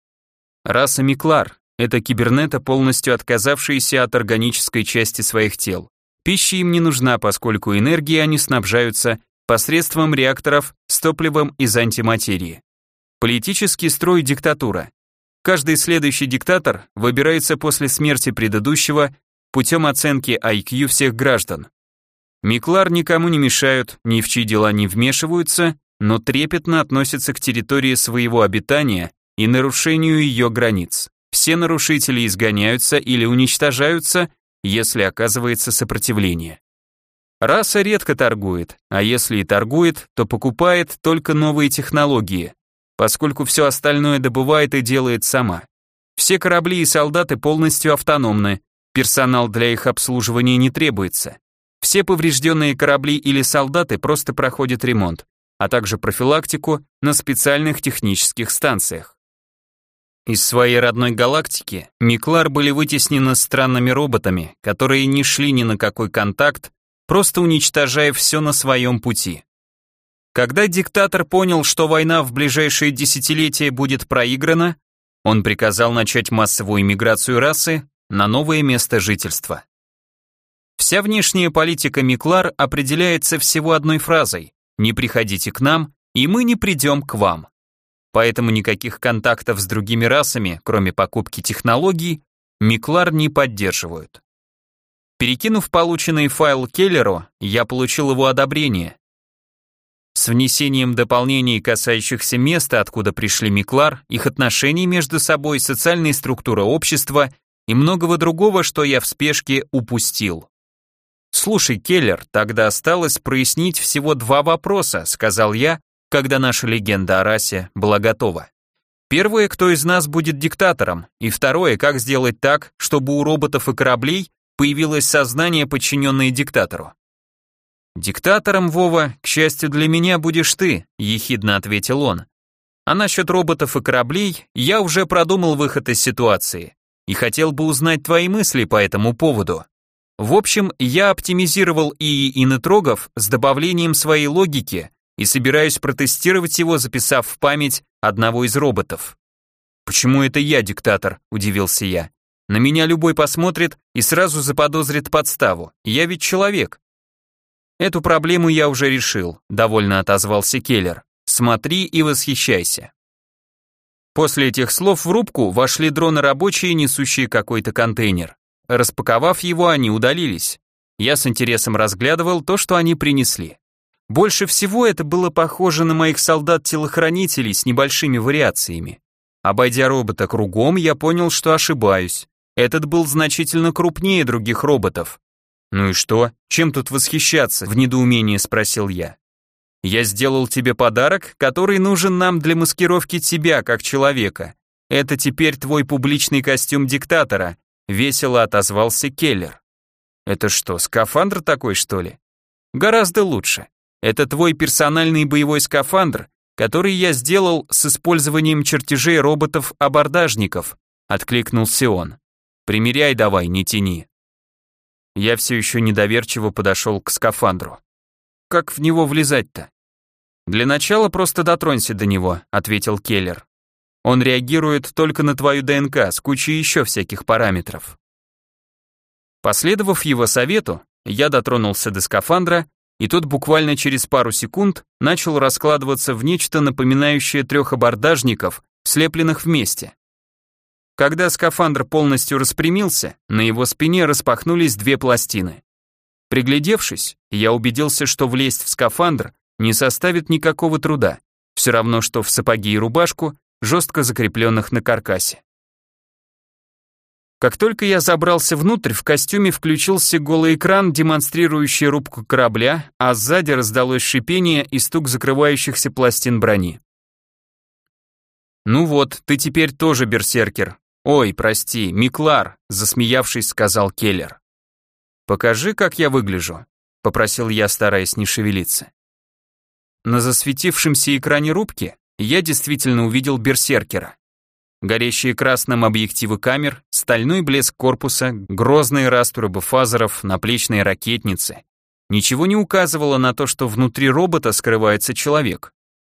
Раса Миклар — это кибернеты, полностью отказавшиеся от органической части своих тел. Пища им не нужна, поскольку энергией они снабжаются посредством реакторов с топливом из антиматерии. Политический строй — диктатура. Каждый следующий диктатор выбирается после смерти предыдущего путем оценки ай кью всех граждан. Миклар никому не мешают, ни в чьи дела не вмешиваются, но трепетно относятся к территории своего обитания и нарушению ее границ. Все нарушители изгоняются или уничтожаются, если оказывается сопротивление. Раса редко торгует, а если и торгует, то покупает только новые технологии, поскольку все остальное добывает и делает сама. Все корабли и солдаты полностью автономны, персонал для их обслуживания не требуется. Все поврежденные корабли или солдаты просто проходят ремонт, а также профилактику на специальных технических станциях. Из своей родной галактики Миклар были вытеснены странными роботами, которые не шли ни на какой контакт, просто уничтожая все на своем пути. Когда диктатор понял, что война в ближайшие десятилетия будет проиграна, он приказал начать массовую миграцию расы на новое место жительства. Вся внешняя политика Миклар определяется всего одной фразой: «Не приходите к нам, и мы не придем к вам». Поэтому никаких контактов с другими расами, кроме покупки технологий, Миклар не поддерживают. Перекинув полученный файл Келлеру, я получил его одобрение. С внесением дополнений, касающихся места, откуда пришли Миклар, их отношений между собой, социальной структуры общества и многого другого, что я в спешке упустил. «Слушай, Келлер, тогда осталось прояснить всего два вопроса», сказал я, когда наша легенда о расе была готова. Первое, кто из нас будет диктатором, и второе, как сделать так, чтобы у роботов и кораблей появилось сознание, подчиненное диктатору. «Диктатором, Вова, к счастью для меня, будешь ты», ехидно ответил он. «А насчет роботов и кораблей я уже продумал выход из ситуации и хотел бы узнать твои мысли по этому поводу. В общем, я оптимизировал ИИ Инетрогов с добавлением своей логики и собираюсь протестировать его, записав в память одного из роботов». «Почему это я диктатор?» – удивился я. «На меня любой посмотрит и сразу заподозрит подставу. Я ведь человек». «Эту проблему я уже решил», – довольно отозвался Келлер. «Смотри и восхищайся». После этих слов в рубку вошли дроны-рабочие, несущие какой-то контейнер. Распаковав его, они удалились. Я с интересом разглядывал то, что они принесли. Больше всего это было похоже на моих солдат-телохранителей с небольшими вариациями. Обойдя робота кругом, я понял, что ошибаюсь. Этот был значительно крупнее других роботов. «Ну и что? Чем тут восхищаться?» — в недоумении спросил я. «Я сделал тебе подарок, который нужен нам для маскировки тебя как человека, Это теперь твой публичный костюм диктатора, весело отозвался Келлер. Это что, скафандр такой, что ли? Гораздо лучше. Это твой персональный боевой скафандр, который я сделал с использованием чертежей роботов-абордажников, откликнулся он. Примеряй давай, не тяни. Я все еще недоверчиво подошел к скафандру. Как в него влезать-то? Для начала просто дотронься до него, ответил Келлер. Он реагирует только на твою ДНК с кучей еще всяких параметров. Последовав его совету, я дотронулся до скафандра, и тот буквально через пару секунд начал раскладываться в нечто напоминающее трех абордажников, слепленных вместе. Когда скафандр полностью распрямился, на его спине распахнулись две пластины. Приглядевшись, я убедился, что влезть в скафандр не составит никакого труда, все равно, что в сапоги и рубашку, жестко закрепленных на каркасе. Как только я забрался внутрь, в костюме включился голый экран, демонстрирующий рубку корабля, а сзади раздалось шипение и стук закрывающихся пластин брони. «Ну вот, ты теперь тоже берсеркер. Ой, прости, Миклар», засмеявшись, сказал Келлер. «Покажи, как я выгляжу», попросил я, стараясь не шевелиться. На засветившемся экране рубки я действительно увидел берсеркера. Горящие красным объективы камер, стальной блеск корпуса, грозные раструбы фазеров, наплечные ракетницы. Ничего не указывало на то, что внутри робота скрывается человек.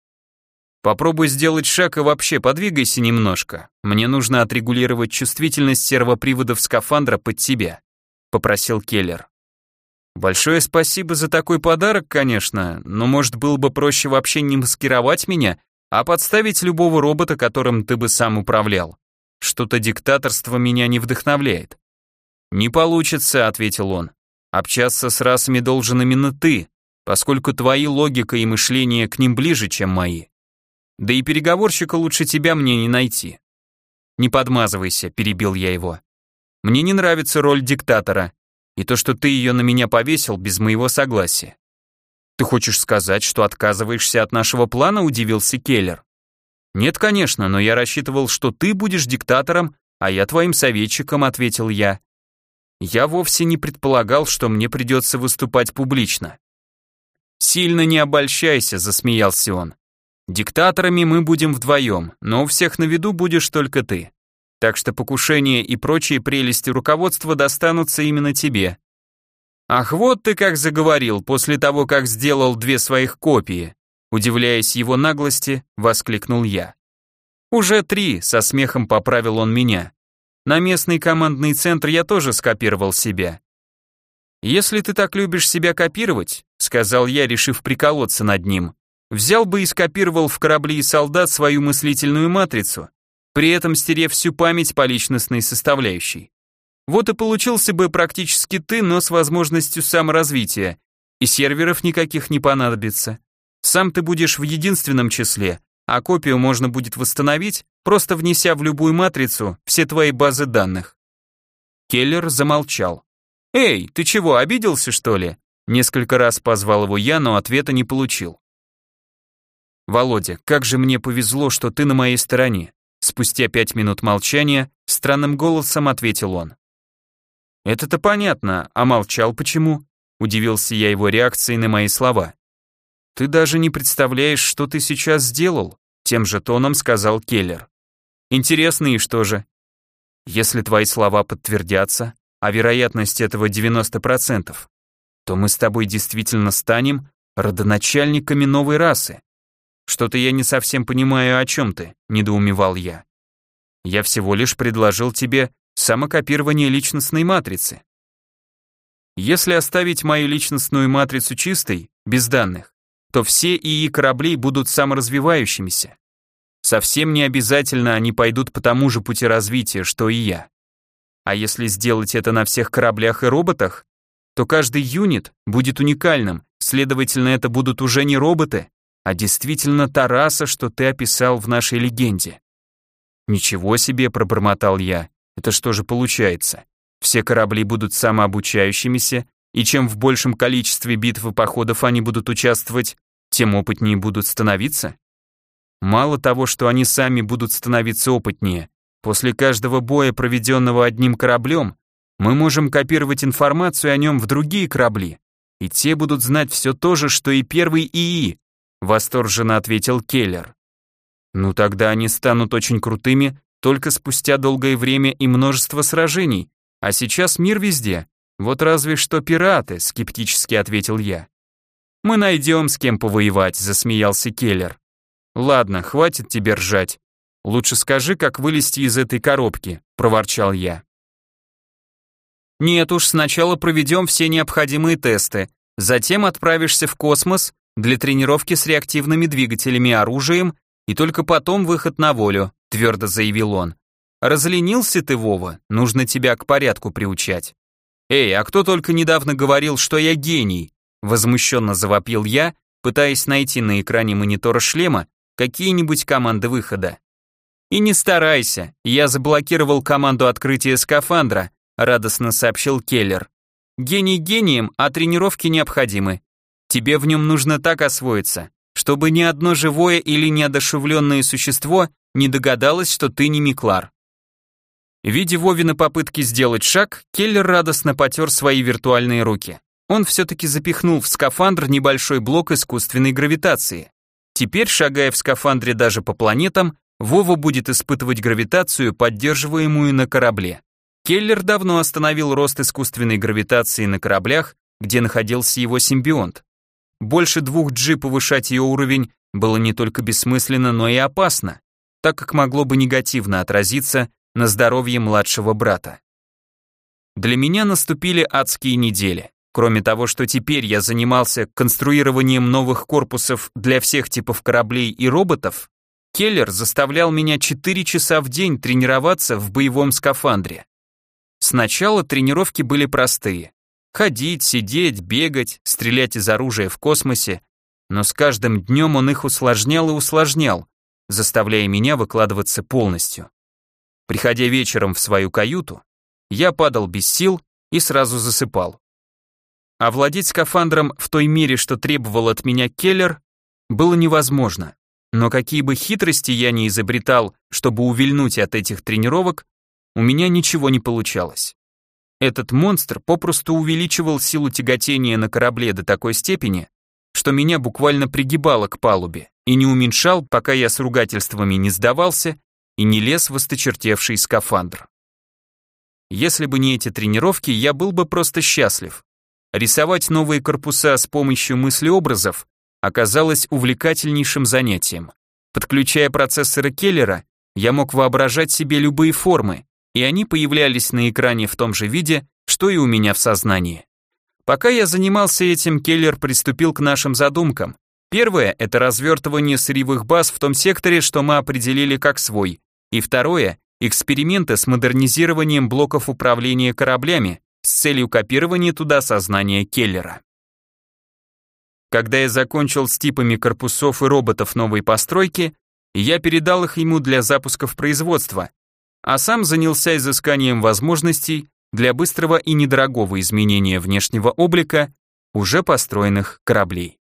Попробуй сделать шаг и вообще подвигайся немножко. Мне нужно отрегулировать чувствительность сервоприводов скафандра под тебя, попросил Келлер. Большое спасибо за такой подарок, конечно, но может было бы проще вообще не маскировать меня, а подставить любого робота, которым ты бы сам управлял. Что-то диктаторство меня не вдохновляет. Не получится, ответил он. Общаться с расами должен именно ты, поскольку твои логика и мышление к ним ближе, чем мои. Да и переговорщика лучше тебя мне не найти. Не подмазывайся, перебил я его. Мне не нравится роль диктатора, и то, что ты ее на меня повесил без моего согласия. Ты хочешь сказать, что отказываешься от нашего плана, удивился Келлер. Нет, конечно, но я рассчитывал, что ты будешь диктатором, а я твоим советчиком, ответил я. Я вовсе не предполагал, что мне придется выступать публично. Сильно не обольщайся, засмеялся он. Диктаторами мы будем вдвоем, но у всех на виду будешь только ты. Так что покушение и прочие прелести руководства достанутся именно тебе. Ах, вот ты как заговорил после того, как сделал две своих копии. Удивляясь его наглости, воскликнул я. Уже три, со смехом поправил он меня. На местный командный центр я тоже скопировал себя. Если ты так любишь себя копировать, сказал я, решив приколоться над ним, взял бы и скопировал в корабли и солдат свою мыслительную матрицу, при этом стерев всю память по личностной составляющей. Вот и получился бы практически ты, но с возможностью саморазвития, и серверов никаких не понадобится. Сам ты будешь в единственном числе, а копию можно будет восстановить, просто внеся в любую матрицу все твои базы данных. Келлер замолчал. «Эй, ты чего, обиделся, что ли?» Несколько раз позвал его я, но ответа не получил. «Володя, как же мне повезло, что ты на моей стороне», спустя пять минут молчания странным голосом ответил он. «Это-то понятно, а молчал почему?» Удивился я его реакцией на мои слова. «Ты даже не представляешь, что ты сейчас сделал», тем же тоном сказал Келлер. «Интересно, и что же?» «Если твои слова подтвердятся, а вероятность этого девяносто процентов, то мы с тобой действительно станем родоначальниками новой расы. Что-то я не совсем понимаю, о чем ты», недоумевал я. «Я всего лишь предложил тебе самокопирование личностной матрицы. Если оставить мою личностную матрицу чистой, без данных, то все ИИ кораблей будут саморазвивающимися. Совсем не обязательно они пойдут по тому же пути развития, что и я. А если сделать это на всех кораблях и роботах, то каждый юнит будет уникальным, следовательно, это будут уже не роботы, а действительно та раса, что ты описал в нашей легенде». «Ничего себе», — пробормотал я. Это что же получается? Все корабли будут самообучающимися, и чем в большем количестве битв и походов они будут участвовать, тем опытнее будут становиться? Мало того, что они сами будут становиться опытнее, после каждого боя, проведенного одним кораблем, мы можем копировать информацию о нем в другие корабли, и те будут знать все то же, что и первый ИИ, восторженно ответил Келлер. Ну тогда они станут очень крутыми только спустя долгое время и множество сражений, а сейчас мир везде. Вот разве что пираты, скептически ответил я. Мы найдем с кем повоевать, засмеялся Келлер. Ладно, хватит тебе ржать. Лучше скажи, как вылезти из этой коробки, проворчал я. Нет уж, сначала проведем все необходимые тесты, затем отправишься в космос для тренировки с реактивными двигателями и оружием, и только потом выход на волю, твердо заявил он. Разленился ты, Вова, нужно тебя к порядку приучать. Эй, а кто только недавно говорил, что я гений? Возмущенно завопил я, пытаясь найти на экране монитора шлема какие-нибудь команды выхода. И не старайся, я заблокировал команду открытия скафандра, радостно сообщил Келлер. Гений гением, а тренировки необходимы. Тебе в нем нужно так освоиться, чтобы ни одно живое или неодушевленное существо не догадалось, что ты не Миклар. Видя Вовина попытки сделать шаг, Келлер радостно потер свои виртуальные руки. Он все-таки запихнул в скафандр небольшой блок искусственной гравитации. Теперь, шагая в скафандре даже по планетам, Вова будет испытывать гравитацию, поддерживаемую на корабле. Келлер давно остановил рост искусственной гравитации на кораблях, где находился его симбионт. Больше двух джи повышать ее уровень было не только бессмысленно, но и опасно, так как могло бы негативно отразиться на здоровье младшего брата. Для меня наступили адские недели. Кроме того, что теперь я занимался конструированием новых корпусов для всех типов кораблей и роботов, Келлер заставлял меня четыре часа в день тренироваться в боевом скафандре. Сначала тренировки были простые. Ходить, сидеть, бегать, стрелять из оружия в космосе, но с каждым днем он их усложнял и усложнял, заставляя меня выкладываться полностью. Приходя вечером в свою каюту, я падал без сил и сразу засыпал. Овладеть скафандром в той мере, что требовал от меня Келлер, было невозможно, но какие бы хитрости я ни изобретал, чтобы увильнуть от этих тренировок, у меня ничего не получалось. Этот монстр попросту увеличивал силу тяготения на корабле до такой степени, что меня буквально пригибало к палубе, и не уменьшал, пока я с ругательствами не сдавался и не лез в осточертевший скафандр. Если бы не эти тренировки, я был бы просто счастлив. Рисовать новые корпуса с помощью мыслеобразов оказалось увлекательнейшим занятием. Подключая процессоры Келлера, я мог воображать себе любые формы, и они появлялись на экране в том же виде, что и у меня в сознании. Пока я занимался этим, Келлер приступил к нашим задумкам. Первое – это развертывание сырьевых баз в том секторе, что мы определили как свой, и второе – эксперименты с модернизированием блоков управления кораблями с целью копирования туда сознания Келлера. Когда я закончил с типами корпусов и роботов новой постройки, я передал их ему для запуска в производство, а сам занялся изысканием возможностей для быстрого и недорогого изменения внешнего облика уже построенных кораблей.